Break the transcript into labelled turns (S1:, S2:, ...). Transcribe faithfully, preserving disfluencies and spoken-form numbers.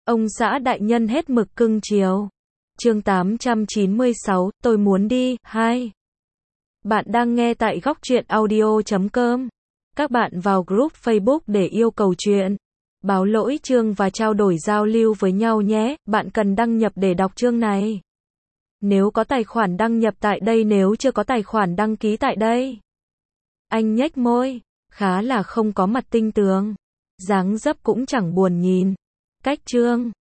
S1: Ông xã đại nhân hết mực cưng chiều. Chương tám trăm chín mươi sáu, tôi muốn đi. hai. Bạn đang nghe tại góc truyện audio chấm com. Các bạn vào group Facebook để yêu cầu chuyện, báo lỗi chương và trao đổi giao lưu với nhau nhé. Bạn cần đăng nhập để đọc chương này. Nếu có tài khoản đăng nhập tại đây, nếu chưa có tài khoản đăng ký tại đây. Anh nhếch môi, khá là không có mặt tinh tường. Dáng dấp cũng chẳng buồn nhìn. Cách chương